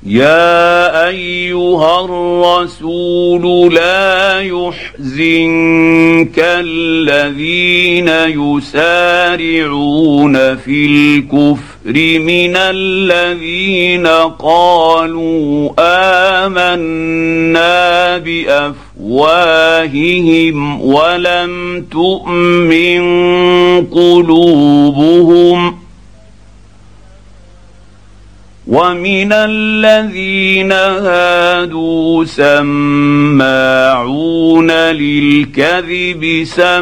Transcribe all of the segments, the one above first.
يا ايها الرسول لا يحزنك الذين يسارعون في الكفر من الذين قالوا آمنا بافواههم ولم تؤمن قلوبهم ومن الذين هادوا سماعون للكذب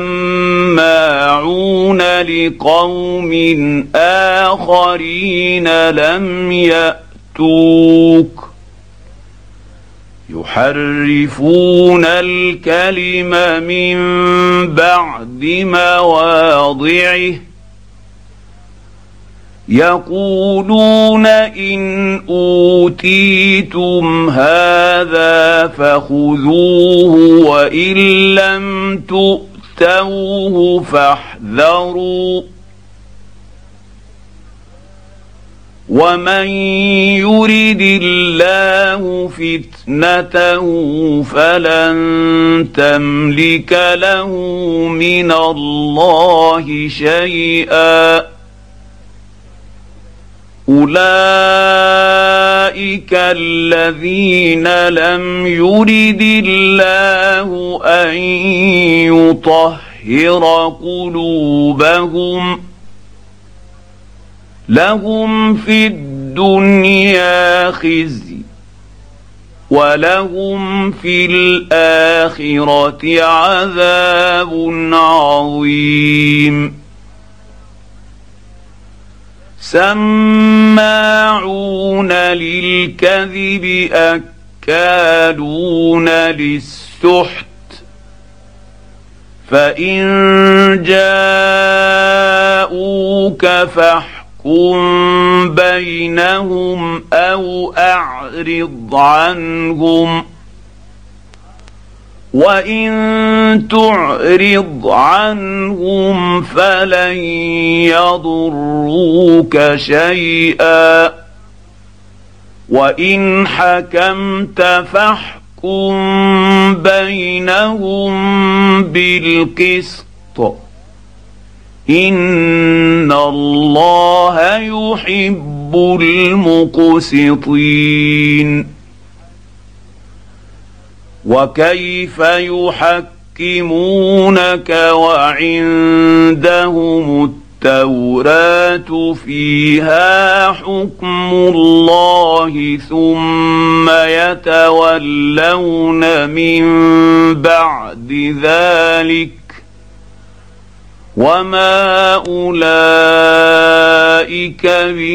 سماعون لقوم آخرين لم يأتوك يحرفون الكلم من بعد مواضعه يقولون إن أوتيتم هذا فخذوه وإن لم تؤتوه فاحذروا ومن يرد الله فتنته فلن تملك له من الله شيئا أولئك الذين لم يرد الله أن يطهر قلوبهم لهم في الدنيا خزي ولهم في الآخرة عذاب عظيم سماعون للكذب أكالون للسحت فإن جاءوك فاحكم بينهم أو أعرض عنهم وإن تعرض عنهم فلن يضروك شيئا وإن حكمت فاحكم بينهم بالقسط إن الله يحب المقسطين وكيف يحكمونك وعندهم التوراة فيها حكم الله ثم يتولون من بعد ذلك وما أولئك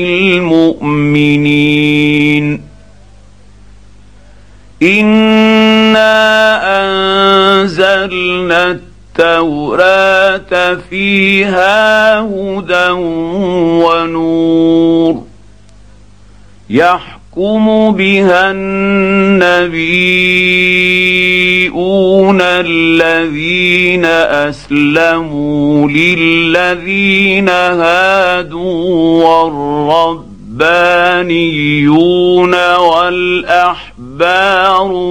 بالمؤمنين إنا أنزلنا التوراة فيها هدى ونور يحكم بها النبيون الذين أسلموا للذين هادوا والربانيون والأحبار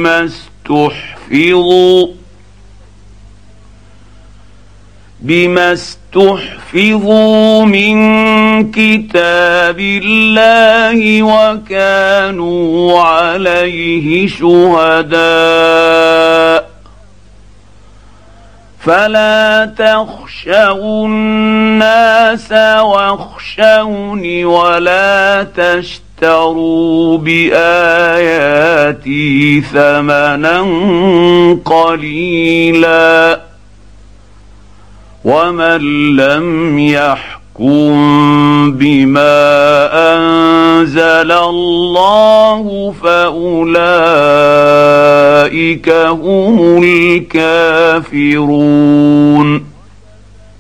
بما استحفظوا من كتاب الله وكانوا عليه شهداء فلا تخشوا الناس واخشوني ولا تشتروا بآياتي ثمنا قليلا ومن لم يحكم بما أنزل الله فأولئك هم الكافرون